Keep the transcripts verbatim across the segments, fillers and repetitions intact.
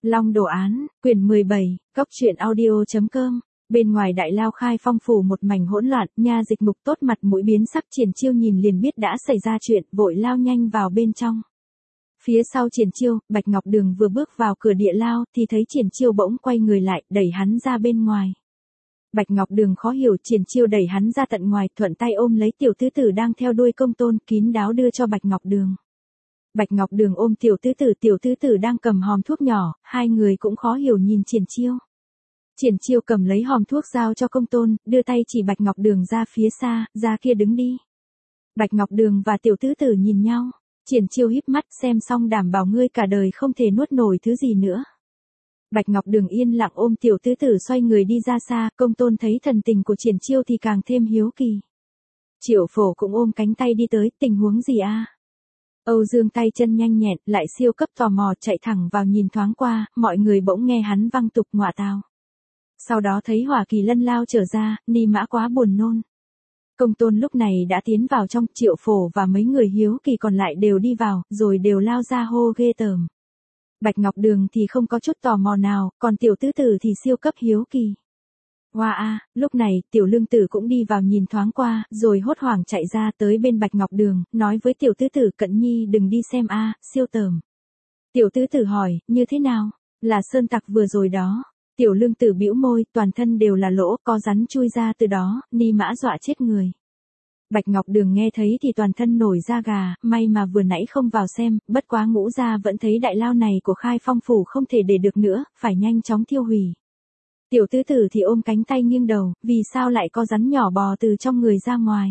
Long đồ án, quyển mười bảy, góc truyện audio chấm com. Bên ngoài đại lao Khai Phong phủ một mảnh hỗn loạn, nha dịch mục tốt mặt mũi biến sắc, Triển Chiêu nhìn liền biết đã xảy ra chuyện, vội lao nhanh vào bên trong. Phía sau Triển Chiêu, Bạch Ngọc Đường vừa bước vào cửa địa lao thì thấy Triển Chiêu bỗng quay người lại, đẩy hắn ra bên ngoài. Bạch Ngọc Đường khó hiểu, Triển Chiêu đẩy hắn ra tận ngoài, thuận tay ôm lấy tiểu tứ tử đang theo đuôi Công Tôn, kín đáo đưa cho Bạch Ngọc Đường. Bạch Ngọc Đường ôm tiểu tứ tử, tiểu tứ tử đang cầm hòm thuốc nhỏ, hai người cũng khó hiểu nhìn Triển Chiêu. Triển Chiêu cầm lấy hòm thuốc giao cho Công Tôn, đưa tay chỉ Bạch Ngọc Đường ra phía xa, ra kia đứng đi. Bạch Ngọc Đường và tiểu tứ tử nhìn nhau, Triển Chiêu híp mắt, xem xong đảm bảo ngươi cả đời không thể nuốt nổi thứ gì nữa. Bạch Ngọc Đường yên lặng ôm tiểu tứ tử xoay người đi ra xa, Công Tôn thấy thần tình của Triển Chiêu thì càng thêm hiếu kỳ. Triệu Phổ cũng ôm cánh tay đi tới, tình huống gì a? Âu Dương tay chân nhanh nhẹn, lại siêu cấp tò mò chạy thẳng vào nhìn thoáng qua, mọi người bỗng nghe hắn văng tục ngọa tào. Sau đó thấy Hỏa Kỳ Lân lao trở ra, Ni Mã quá buồn nôn. Công Tôn lúc này đã tiến vào trong, Triệu Phổ và mấy người hiếu kỳ còn lại đều đi vào, rồi đều lao ra hô ghê tởm. Bạch Ngọc Đường thì không có chút tò mò nào, còn tiểu tứ tử thì siêu cấp hiếu kỳ. Hoa a, lúc này, tiểu lương tử cũng đi vào nhìn thoáng qua, rồi hốt hoảng chạy ra tới bên Bạch Ngọc Đường, nói với tiểu tứ tử Cận Nhi đừng đi xem a, siêu tởm. Tiểu tứ tử hỏi, như thế nào? Là sơn tặc vừa rồi đó. Tiểu lương tử bĩu môi, toàn thân đều là lỗ, có rắn chui ra từ đó, Ni Mã dọa chết người. Bạch Ngọc Đường nghe thấy thì toàn thân nổi da gà, may mà vừa nãy không vào xem, bất quá Ngũ gia vẫn thấy đại lao này của Khai Phong phủ không thể để được nữa, phải nhanh chóng tiêu hủy. Tiểu tứ tử thì ôm cánh tay nghiêng đầu, vì sao lại có rắn nhỏ bò từ trong người ra ngoài?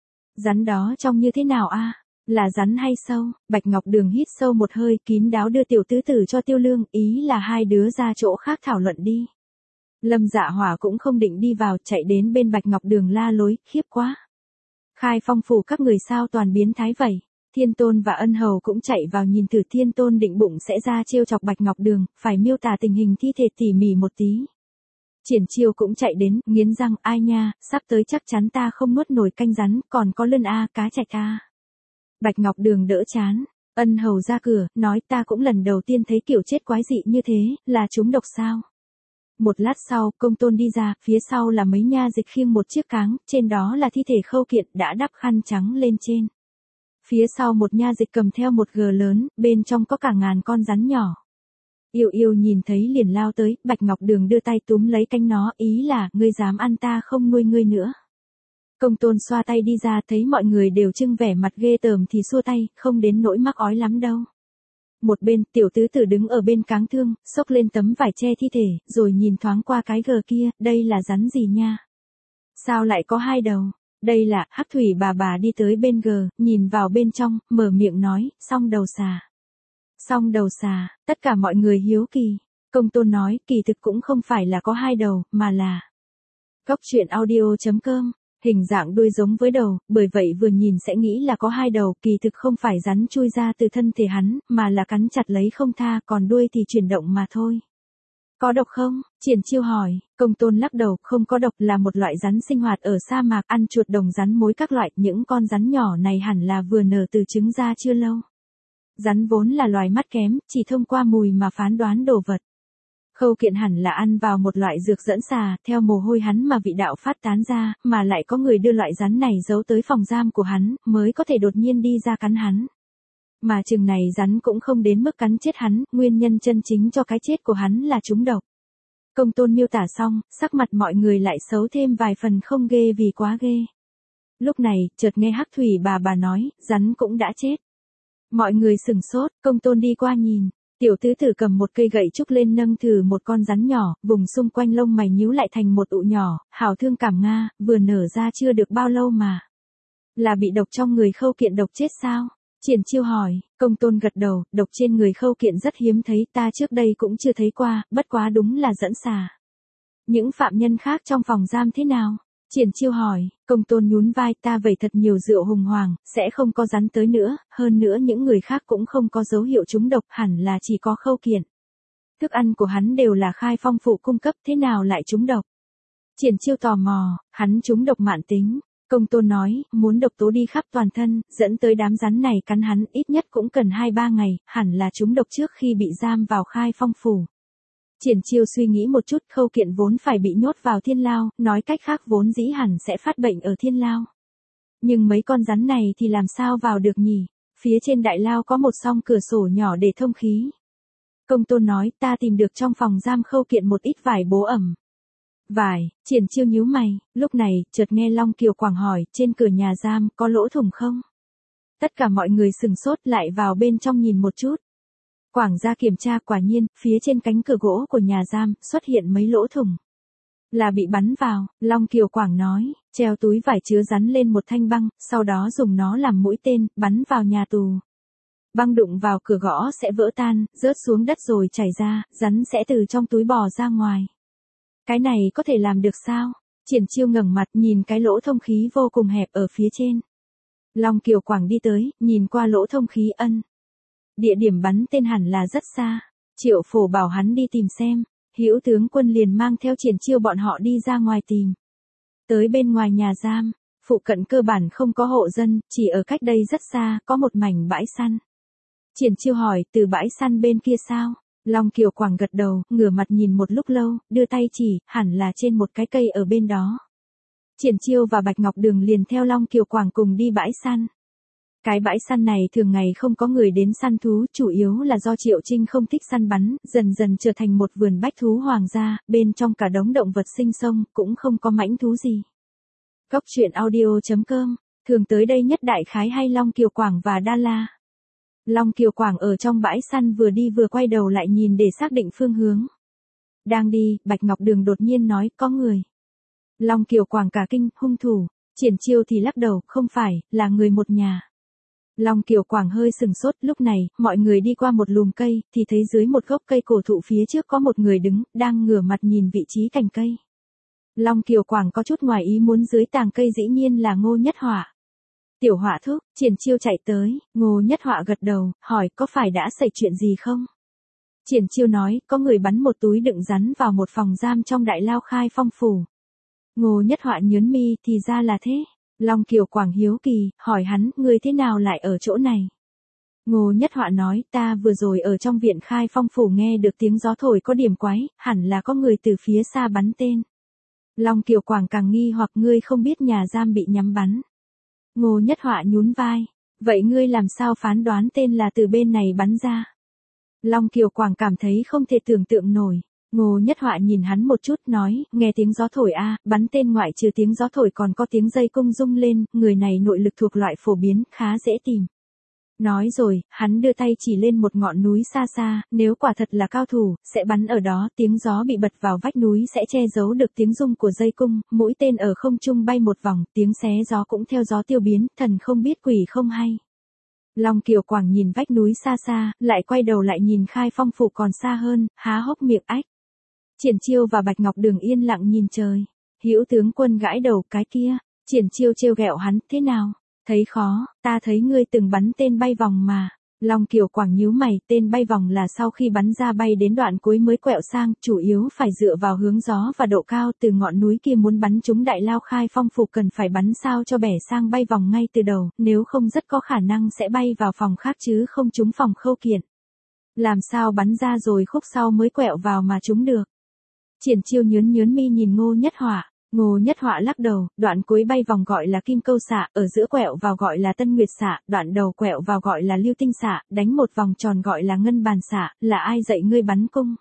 Rắn đó trông như thế nào a? Là rắn hay sâu? Bạch Ngọc Đường hít sâu một hơi, kín đáo đưa tiểu tứ tử cho Tiêu Lương, ý là hai đứa ra chỗ khác thảo luận đi. Lâm Dạ Hỏa cũng không định đi vào, chạy đến bên Bạch Ngọc Đường la lối, khiếp quá. Khai Phong phủ các người sao toàn biến thái vậy? Thiên Tôn và Ân Hầu cũng chạy vào nhìn thử. Thiên Tôn định bụng sẽ ra trêu chọc Bạch Ngọc Đường, phải miêu tả tình hình thi thể tỉ mỉ một tí. Triển Chiêu cũng chạy đến, nghiến răng, ai nha, sắp tới chắc chắn ta không nuốt nổi canh rắn, còn có lươn a, cá trạch a. Bạch Ngọc Đường đỡ chán, Ân Hầu ra cửa, nói ta cũng lần đầu tiên thấy kiểu chết quái dị như thế, là trúng độc sao? Một lát sau, Công Tôn đi ra, phía sau là mấy nha dịch khiêng một chiếc cáng, trên đó là thi thể Khâu Kiện đã đắp khăn trắng lên trên. Phía sau một nha dịch cầm theo một gờ lớn, bên trong có cả ngàn con rắn nhỏ. Yêu Yêu nhìn thấy liền lao tới, Bạch Ngọc Đường đưa tay túm lấy cánh nó, ý là, ngươi dám ăn ta không nuôi ngươi nữa. Công Tôn xoa tay đi ra, thấy mọi người đều trưng vẻ mặt ghê tởm thì xua tay, không đến nỗi mắc ói lắm đâu. Một bên, tiểu tứ tử đứng ở bên cáng thương, xốc lên tấm vải che thi thể, rồi nhìn thoáng qua cái gờ kia, đây là rắn gì nha? Sao lại có hai đầu? Đây là, Hắc Thủy bà bà đi tới bên gờ, nhìn vào bên trong, mở miệng nói, song đầu xà. Song đầu xà, tất cả mọi người hiếu kỳ. Công Tôn nói, kỳ thực cũng không phải là có hai đầu, mà là góc truyện audio chấm com. Hình dạng đuôi giống với đầu, bởi vậy vừa nhìn sẽ nghĩ là có hai đầu, kỳ thực không phải rắn chui ra từ thân thể hắn, mà là cắn chặt lấy không tha, còn đuôi thì chuyển động mà thôi. Có độc không? Triển Chiêu hỏi. Công Tôn lắc đầu, không có độc, là một loại rắn sinh hoạt ở sa mạc, ăn chuột đồng rắn mối các loại, những con rắn nhỏ này hẳn là vừa nở từ trứng ra chưa lâu. Rắn vốn là loài mắt kém, chỉ thông qua mùi mà phán đoán đồ vật. Khâu Kiện hẳn là ăn vào một loại dược dẫn xà, theo mồ hôi hắn mà vị đạo phát tán ra, mà lại có người đưa loại rắn này giấu tới phòng giam của hắn, mới có thể đột nhiên đi ra cắn hắn. Mà chừng này rắn cũng không đến mức cắn chết hắn, nguyên nhân chân chính cho cái chết của hắn là trúng độc. Công Tôn miêu tả xong, sắc mặt mọi người lại xấu thêm vài phần không ghê vì quá ghê. Lúc này, chợt nghe Hắc Thủy bà bà nói, rắn cũng đã chết. Mọi người sừng sốt, Công Tôn đi qua nhìn. Tiểu tứ tử cầm một cây gậy trúc lên nâng thử một con rắn nhỏ, vùng xung quanh lông mày nhíu lại thành một ụ nhỏ, hảo thương cảm nga, vừa nở ra chưa được bao lâu mà. Là bị độc trong người Khâu Kiện độc chết sao? Triển Chiêu hỏi. Công Tôn gật đầu, độc trên người Khâu Kiện rất hiếm thấy, ta trước đây cũng chưa thấy qua, bất quá đúng là dẫn xà. Những phạm nhân khác trong phòng giam thế nào? Triển Chiêu hỏi. Công Tôn nhún vai, ta vẩy thật nhiều rượu hùng hoàng, sẽ không có rắn tới nữa, hơn nữa những người khác cũng không có dấu hiệu trúng độc, hẳn là chỉ có Khâu Kiện. Thức ăn của hắn đều là Khai Phong phủ cung cấp, thế nào lại trúng độc? Triển Chiêu tò mò, hắn trúng độc mãn tính. Công Tôn nói, muốn độc tố đi khắp toàn thân, dẫn tới đám rắn này cắn hắn, ít nhất cũng cần hai ba ngày, hẳn là trúng độc trước khi bị giam vào Khai Phong phủ. Triển Chiêu suy nghĩ một chút, Khâu Kiện vốn phải bị nhốt vào thiên lao, nói cách khác vốn dĩ hẳn sẽ phát bệnh ở thiên lao. Nhưng mấy con rắn này thì làm sao vào được nhỉ? Phía trên đại lao có một song cửa sổ nhỏ để thông khí. Công tôn nói, ta tìm được trong phòng giam Khâu Kiện một ít vải bố ẩm. Vải, Triển Chiêu nhíu mày, lúc này, chợt nghe Long Kiều Quảng hỏi, trên cửa nhà giam, có lỗ thủng không? Tất cả mọi người sừng sốt lại vào bên trong nhìn một chút. Quảng ra kiểm tra, quả nhiên, phía trên cánh cửa gỗ của nhà giam, xuất hiện mấy lỗ thủng. Là bị bắn vào, Long Kiều Quảng nói, treo túi vải chứa rắn lên một thanh băng, sau đó dùng nó làm mũi tên, bắn vào nhà tù. Băng đụng vào cửa gõ sẽ vỡ tan, rớt xuống đất rồi chảy ra, rắn sẽ từ trong túi bò ra ngoài. Cái này có thể làm được sao? Triển Chiêu ngẩng mặt nhìn cái lỗ thông khí vô cùng hẹp ở phía trên. Long Kiều Quảng đi tới, nhìn qua lỗ thông khí ân. Địa điểm bắn tên hẳn là rất xa. Triệu Phổ bảo hắn đi tìm xem. Hữu tướng quân liền mang theo Triển Chiêu bọn họ đi ra ngoài tìm. Tới bên ngoài nhà giam, phụ cận cơ bản không có hộ dân, chỉ ở cách đây rất xa, có một mảnh bãi săn. Triển Chiêu hỏi, từ bãi săn bên kia sao? Long Kiều Quảng gật đầu, ngửa mặt nhìn một lúc lâu, đưa tay chỉ, hẳn là trên một cái cây ở bên đó. Triển Chiêu và Bạch Ngọc Đường liền theo Long Kiều Quảng cùng đi bãi săn. Cái bãi săn này thường ngày không có người đến săn thú, chủ yếu là do Triệu Trinh không thích săn bắn, dần dần trở thành một vườn bách thú hoàng gia, bên trong cả đống động vật sinh sông, cũng không có mãnh thú gì. Cốc truyện audio chấm com, thường tới đây nhất đại khái hay Long Kiều Quảng và Đa La. Long Kiều Quảng ở trong bãi săn vừa đi vừa quay đầu lại nhìn để xác định phương hướng. Đang đi, Bạch Ngọc Đường đột nhiên nói, có người. Long Kiều Quảng cả kinh, hung thủ. Triển Chiêu thì lắc đầu, không phải, là người một nhà. Long Kiều Quảng hơi sừng sốt, lúc này, mọi người đi qua một lùm cây, thì thấy dưới một gốc cây cổ thụ phía trước có một người đứng, đang ngửa mặt nhìn vị trí cành cây. Long Kiều Quảng có chút ngoài ý muốn, dưới tàng cây dĩ nhiên là Ngô Nhất Họa. Tiểu Họa thúc, Triển Chiêu chạy tới, Ngô Nhất Họa gật đầu, hỏi có phải đã xảy chuyện gì không? Triển Chiêu nói, có người bắn một túi đựng rắn vào một phòng giam trong đại lao Khai Phong phủ. Ngô Nhất Họa nhớn mi, thì ra là thế. Long Kiều Quảng hiếu kỳ, hỏi hắn, người thế nào lại ở chỗ này? Ngô Nhất Họa nói, ta vừa rồi ở trong viện Khai Phong phủ nghe được tiếng gió thổi có điểm quái, hẳn là có người từ phía xa bắn tên. Long Kiều Quảng càng nghi hoặc, ngươi không biết nhà giam bị nhắm bắn. Ngô Nhất Họa nhún vai, vậy ngươi làm sao phán đoán tên là từ bên này bắn ra? Long Kiều Quảng cảm thấy không thể tưởng tượng nổi. Ngô Nhất Họa nhìn hắn một chút nói, nghe tiếng gió thổi a, à, bắn tên ngoại trừ tiếng gió thổi còn có tiếng dây cung rung lên, người này nội lực thuộc loại phổ biến, khá dễ tìm. Nói rồi, hắn đưa tay chỉ lên một ngọn núi xa xa, nếu quả thật là cao thủ, sẽ bắn ở đó, tiếng gió bị bật vào vách núi sẽ che giấu được tiếng rung của dây cung, mũi tên ở không trung bay một vòng, tiếng xé gió cũng theo gió tiêu biến, thần không biết quỷ không hay. Long Kiều Quảng nhìn vách núi xa xa, lại quay đầu lại nhìn Khai Phong phủ còn xa hơn, há hốc miệng ách. Triển Chiêu và Bạch Ngọc Đường yên lặng nhìn trời. Hữu tướng quân gãi đầu, cái kia. Triển Chiêu trêu ghẹo hắn, thế nào? Thấy khó, ta thấy ngươi từng bắn tên bay vòng mà. Long Kiều Quảng nhíu mày, tên bay vòng là sau khi bắn ra bay đến đoạn cuối mới quẹo sang, chủ yếu phải dựa vào hướng gió và độ cao, từ ngọn núi kia muốn bắn trúng đại lao Khai Phong phủ cần phải bắn sao cho bẻ sang bay vòng ngay từ đầu, nếu không rất có khả năng sẽ bay vào phòng khác chứ không trúng phòng Khâu Kiện. Làm sao bắn ra rồi khúc sau mới quẹo vào mà trúng được? Triển Chiêu nhớn nhớn mi nhìn Ngô Nhất Họa. Ngô Nhất Họa lắc đầu, đoạn cuối bay vòng gọi là kim câu xạ, ở giữa quẹo vào gọi là tân nguyệt xạ, đoạn đầu quẹo vào gọi là lưu tinh xạ, đánh một vòng tròn gọi là ngân bàn xạ, là ai dạy ngươi bắn cung?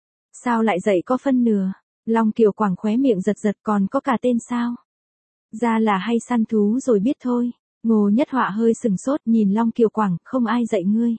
Sao lại dạy có phân nửa? Long Kiều Quảng khóe miệng giật giật, còn có cả tên sao? Ra là hay săn thú rồi biết thôi. Ngô Nhất Họa hơi sừng sốt nhìn Long Kiều Quảng, không ai dạy ngươi.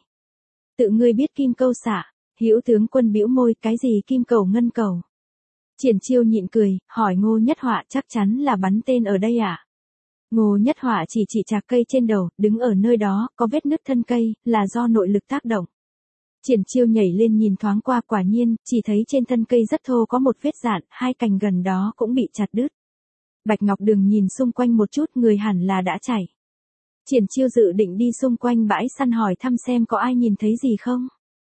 Tự ngươi biết kim câu xạ. Hữu tướng quân bĩu môi, cái gì kim cầu ngân cầu? Triển Chiêu nhịn cười, hỏi Ngô Nhất Họa, chắc chắn là bắn tên ở đây à? Ngô Nhất Họa chỉ chỉ chạc cây trên đầu, đứng ở nơi đó, có vết nứt thân cây, là do nội lực tác động. Triển Chiêu nhảy lên nhìn thoáng qua, quả nhiên, chỉ thấy trên thân cây rất thô có một vết dạn, hai cành gần đó cũng bị chặt đứt. Bạch Ngọc Đường nhìn xung quanh một chút, người hẳn là đã chảy. Triển Chiêu dự định đi xung quanh bãi săn hỏi thăm xem có ai nhìn thấy gì không.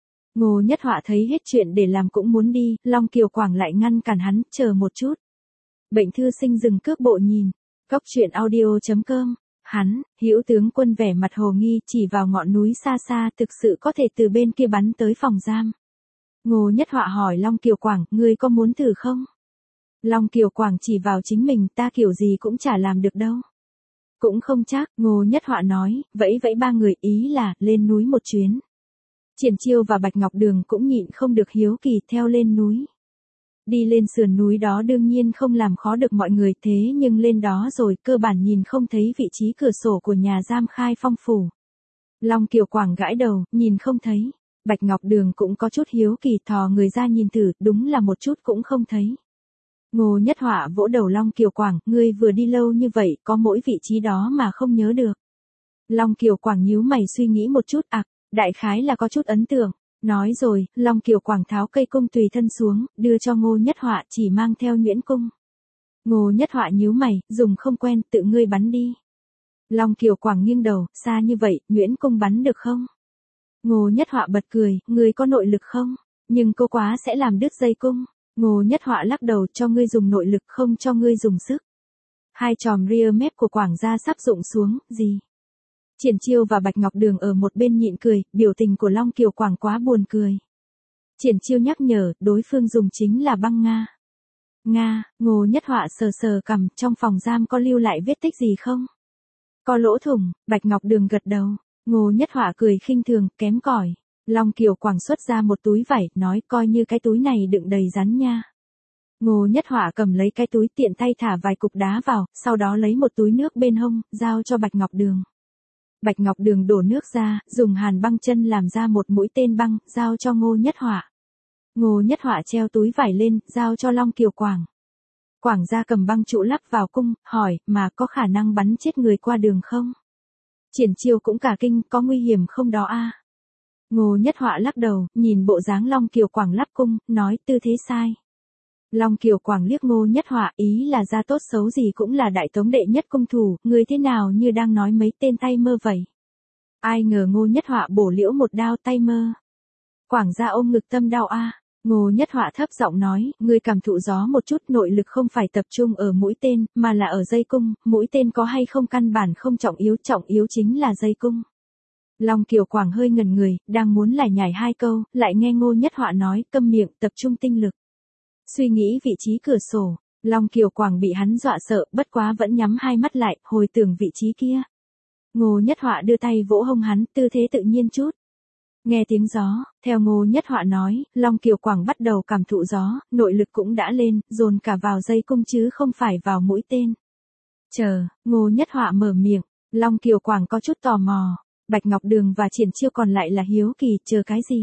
Ngô Nhất Họa thấy hết chuyện để làm cũng muốn đi, Long Kiều Quảng lại ngăn cản hắn, chờ một chút. Bệnh thư sinh dừng cước bộ nhìn. Cốc truyện audio chấm com. Hắn, Hữu tướng quân vẻ mặt hồ nghi, chỉ vào ngọn núi xa xa, thực sự có thể từ bên kia bắn tới phòng giam. Ngô Nhất Họa hỏi Long Kiều Quảng, ngươi có muốn thử không? Long Kiều Quảng chỉ vào chính mình, ta kiểu gì cũng chả làm được đâu. Cũng không chắc, Ngô Nhất Họa nói, vẫy vẫy ba người, ý là, lên núi một chuyến. Triển Chiêu và Bạch Ngọc Đường cũng nhịn không được hiếu kỳ theo lên núi. Đi lên sườn núi đó đương nhiên không làm khó được mọi người, thế nhưng lên đó rồi cơ bản nhìn không thấy vị trí cửa sổ của nhà giam Khai Phong phủ. Long Kiều Quảng gãi đầu, nhìn không thấy. Bạch Ngọc Đường cũng có chút hiếu kỳ, thò người ra nhìn thử, đúng là một chút cũng không thấy. Ngô Nhất Họa vỗ đầu Long Kiều Quảng, ngươi vừa đi lâu như vậy, có mỗi vị trí đó mà không nhớ được. Long Kiều Quảng nhíu mày suy nghĩ một chút, à, đại khái là có chút ấn tượng. Nói rồi, Long Kiều Quảng tháo cây cung tùy thân xuống, đưa cho Ngô Nhất Họa, chỉ mang theo nhuyễn cung. Ngô Nhất Họa nhíu mày, dùng không quen, tự ngươi bắn đi. Long Kiều Quảng nghiêng đầu, xa như vậy, nhuyễn cung bắn được không? Ngô Nhất Họa bật cười, ngươi có nội lực không? Nhưng cô quá sẽ làm đứt dây cung. Ngô Nhất Họa lắc đầu, cho ngươi dùng nội lực không cho ngươi dùng sức. Hai chòm ria mép của Quảng gia sắp rụng xuống, gì? Triển Chiêu và Bạch Ngọc Đường ở một bên nhịn cười, biểu tình của Long Kiều Quảng quá buồn cười. Triển Chiêu nhắc nhở, đối phương dùng chính là băng Nga. Nga, Ngô Nhất Họa sờ sờ cằm, trong phòng giam có lưu lại vết tích gì không? Có lỗ thủng, Bạch Ngọc Đường gật đầu. Ngô Nhất Họa cười khinh thường, kém cỏi. Long Kiều Quảng xuất ra một túi vải, nói coi như cái túi này đựng đầy rắn nha. Ngô Nhất Họa cầm lấy cái túi tiện tay thả vài cục đá vào, sau đó lấy một túi nước bên hông, giao cho Bạch Ngọc Đường. Bạch Ngọc Đường đổ nước ra, dùng hàn băng chân làm ra một mũi tên băng, giao cho Ngô Nhất Họa. Ngô Nhất Họa treo túi vải lên, giao cho Long Kiều Quảng. Quảng gia cầm băng trụ lắp vào cung, hỏi, mà có khả năng bắn chết người qua đường không? Triển Chiêu cũng cả kinh, có nguy hiểm không đó a? Ngô Nhất Họa lắc đầu, nhìn bộ dáng Long Kiều Quảng lắp cung, nói tư thế sai. Long Kiều Quảng liếc Ngô Nhất Họa, ý là ra tốt xấu gì cũng là đại tống đệ nhất cung thủ, người thế nào như đang nói mấy tên tay mơ vậy. Ai ngờ Ngô Nhất Họa bổ liễu một đao, tay mơ. Quảng gia ôm ngực tâm đau a. Ngô Nhất Họa thấp giọng nói, ngươi cảm thụ gió một chút, nội lực không phải tập trung ở mũi tên, mà là ở dây cung, mũi tên có hay không căn bản không trọng yếu, trọng yếu chính là dây cung. Long Kiều Quảng hơi ngần người, đang muốn lải nhải hai câu, lại nghe Ngô Nhất Họa nói, câm miệng, tập trung tinh lực. Suy nghĩ vị trí cửa sổ, Long Kiều Quảng bị hắn dọa sợ, bất quá vẫn nhắm hai mắt lại, hồi tưởng vị trí kia. Ngô Nhất Họa đưa tay vỗ hông hắn, tư thế tự nhiên chút. Nghe tiếng gió, theo Ngô Nhất Họa nói, Long Kiều Quảng bắt đầu cảm thụ gió, nội lực cũng đã lên, dồn cả vào dây cung chứ không phải vào mũi tên. Chờ, Ngô Nhất Họa mở miệng, Long Kiều Quảng có chút tò mò, Bạch Ngọc Đường và Triển Chiêu còn lại là hiếu kỳ, chờ cái gì?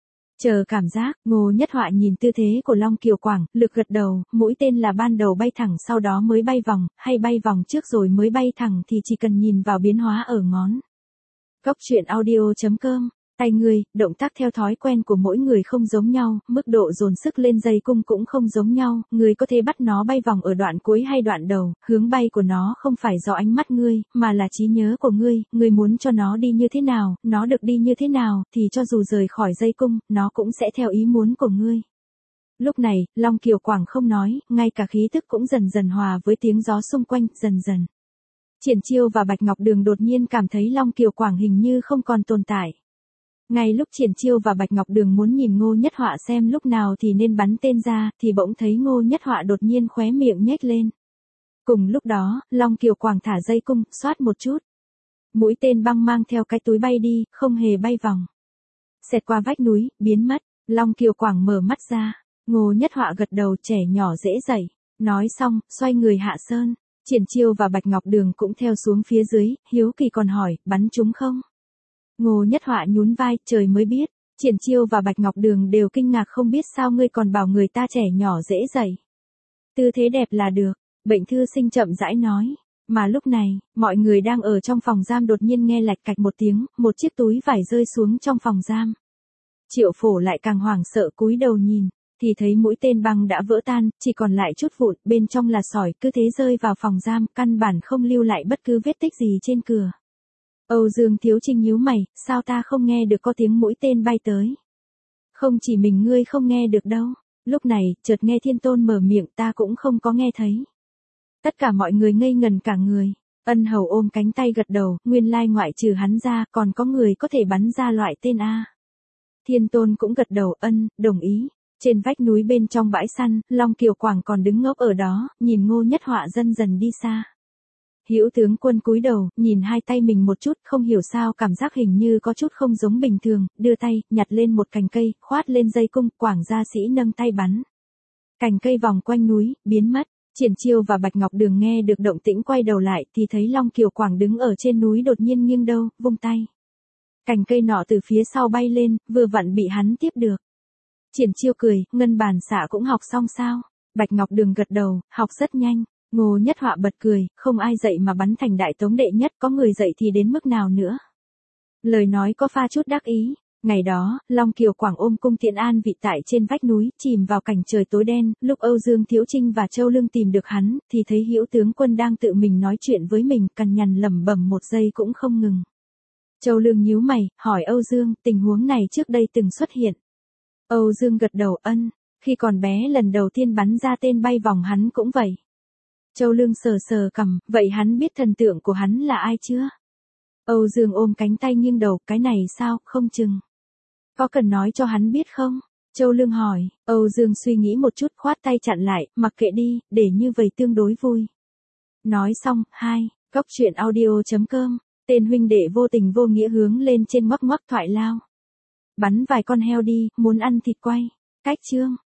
Chờ cảm giác, Ngô Nhất Họa nhìn tư thế của Long Kiều Quảng, lực gật đầu, mũi tên là ban đầu bay thẳng sau đó mới bay vòng, hay bay vòng trước rồi mới bay thẳng thì chỉ cần nhìn vào biến hóa ở ngón. Góc truyện audio chấm com. Tay người, động tác theo thói quen của mỗi người không giống nhau, mức độ dồn sức lên dây cung cũng không giống nhau, người có thể bắt nó bay vòng ở đoạn cuối hay đoạn đầu, hướng bay của nó không phải do ánh mắt ngươi, mà là trí nhớ của ngươi, ngươi muốn cho nó đi như thế nào, nó được đi như thế nào, thì cho dù rời khỏi dây cung, nó cũng sẽ theo ý muốn của ngươi. Lúc này, Long Kiều Quảng không nói, ngay cả khí tức cũng dần dần hòa với tiếng gió xung quanh, dần dần. Triển Chiêu và Bạch Ngọc Đường đột nhiên cảm thấy Long Kiều Quảng hình như không còn tồn tại. Ngay lúc Triển Chiêu và Bạch Ngọc Đường muốn nhìn Ngô Nhất Họa xem lúc nào thì nên bắn tên ra, thì bỗng thấy Ngô Nhất Họa đột nhiên khóe miệng nhếch lên. Cùng lúc đó, Long Kiều Quảng thả dây cung, xoát một chút. Mũi tên băng mang theo cái túi bay đi, không hề bay vòng. Xẹt qua vách núi, biến mất, Long Kiều Quảng mở mắt ra. Ngô Nhất Họa gật đầu, trẻ nhỏ dễ dậy. Nói xong, xoay người hạ sơn. Triển Chiêu và Bạch Ngọc Đường cũng theo xuống phía dưới, hiếu kỳ còn hỏi, bắn trúng không? Ngô Nhất Họa nhún vai, trời mới biết. Triển Chiêu và Bạch Ngọc Đường đều kinh ngạc, không biết sao ngươi còn bảo người ta trẻ nhỏ dễ dậy. Tư thế đẹp là được, bệnh thư sinh chậm rãi nói. Mà lúc này, mọi người đang ở trong phòng giam đột nhiên nghe lạch cạch một tiếng, một chiếc túi vải rơi xuống trong phòng giam. Triệu Phổ lại càng hoảng sợ cúi đầu nhìn, thì thấy mũi tên băng đã vỡ tan, chỉ còn lại chút vụn, bên trong là sỏi, cứ thế rơi vào phòng giam, căn bản không lưu lại bất cứ vết tích gì trên cửa. Âu Dương Thiếu Trinh nhíu mày, sao ta không nghe được có tiếng mũi tên bay tới? Không chỉ mình ngươi không nghe được đâu. Lúc này, chợt nghe Thiên Tôn mở miệng, ta cũng không có nghe thấy. Tất cả mọi người ngây ngần cả người. Ân Hầu ôm cánh tay gật đầu, nguyên lai ngoại trừ hắn ra, còn có người có thể bắn ra loại tên A. Thiên Tôn cũng gật đầu ân, đồng ý. Trên vách núi bên trong bãi săn, Long Kiều Quảng còn đứng ngốc ở đó, nhìn Ngô Nhất Họa dần dần đi xa. Hữu tướng quân cúi đầu, nhìn hai tay mình một chút, không hiểu sao cảm giác hình như có chút không giống bình thường, đưa tay, nhặt lên một cành cây, khoát lên dây cung, Quảng gia sĩ nâng tay bắn. Cành cây vòng quanh núi, biến mất. Triển Chiêu và Bạch Ngọc Đường nghe được động tĩnh quay đầu lại thì thấy Long Kiều Quảng đứng ở trên núi đột nhiên nghiêng đầu, vung tay. Cành cây nọ từ phía sau bay lên, vừa vặn bị hắn tiếp được. Triển Chiêu cười, ngân bàn xạ cũng học xong sao? Bạch Ngọc Đường gật đầu, học rất nhanh. Ngô Nhất Họa bật cười, không ai dạy mà bắn thành đại tống đệ nhất, có người dạy thì đến mức nào nữa. Lời nói có pha chút đắc ý. Ngày đó, Long Kiều Quảng ôm cung tiễn an vị tại trên vách núi, chìm vào cảnh trời tối đen, lúc Âu Dương Thiếu Trinh và Châu Lương tìm được hắn, thì thấy Hữu tướng quân đang tự mình nói chuyện với mình, cằn nhằn lẩm bẩm một giây cũng không ngừng. Châu Lương nhíu mày, hỏi Âu Dương, tình huống này trước đây từng xuất hiện. Âu Dương gật đầu ân, khi còn bé lần đầu tiên bắn ra tên bay vòng hắn cũng vậy. Châu Lương sờ sờ cằm, vậy hắn biết thần tượng của hắn là ai chưa? Âu Dương ôm cánh tay nghiêng đầu, cái này sao, không chừng. Có cần nói cho hắn biết không? Châu Lương hỏi, Âu Dương suy nghĩ một chút khoát tay chặn lại, mặc kệ đi, để như vậy tương đối vui. Nói xong, hai, góc truyện audio chấm com, tên huynh đệ vô tình vô nghĩa hướng lên trên ngoắc ngoắc thoại lao. Bắn vài con heo đi, muốn ăn thịt quay. Cách chương.